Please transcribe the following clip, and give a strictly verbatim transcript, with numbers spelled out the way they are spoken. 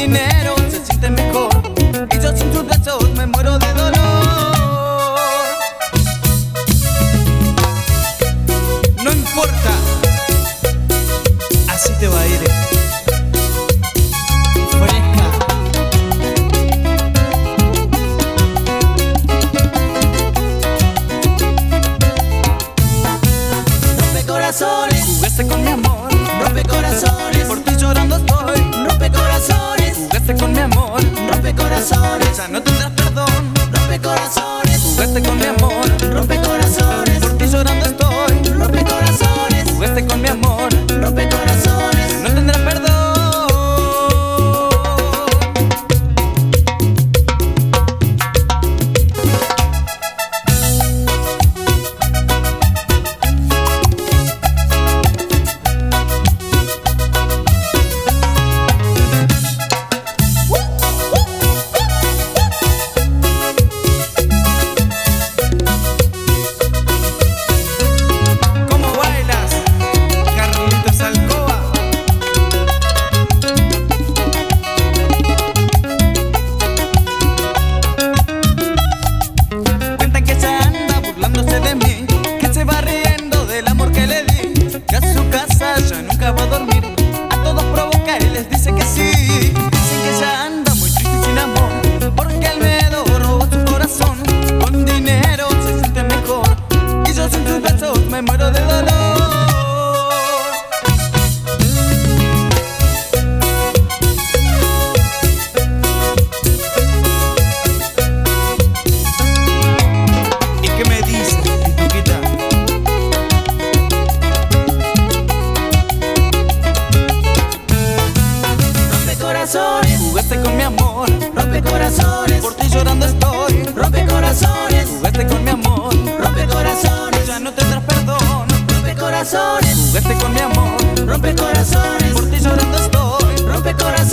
dinero se siente mejor, y yo sin tus besos me muero de dolor. No importa, así te va a ir. Fresca. Rompe corazones, Jugaste con mi amor, rompe corazones, por ti llorando estoy. rompe corazones, Jugaste con mi amor, rompe corazones, ya no tendrás perdón. rompe corazones, Jugaste con mi amor, rompe corazones, por ti llorando estoy. rompe corazones, Jugaste con mi amor, rompe corazones. no tendrás perdón. ¿Cómo bailas, Carlitos Alcoba? Cuentan que se anda burlándose de mí, que se va riendo del amor que le di, que a su casa ya nunca va a dormir, a todos provoca y les dice que sí. Dicen que ella anda muy triste y sin amor, porque Almedo robó su corazón. Con dinero se siente mejor, y yo sin tus besos me muero de dolor. ¿Y qué me dices, Pituquita? Rompe corazones, Jugaste con mi amor, rompe corazones, por ti llorando estoy. rompe corazones, Jugaste con mi amor, rompe corazones, ya no tendrás perdón. rompe corazones, Jugaste con mi amor, rompe corazones, por ti llorando estoy. rompe corazones.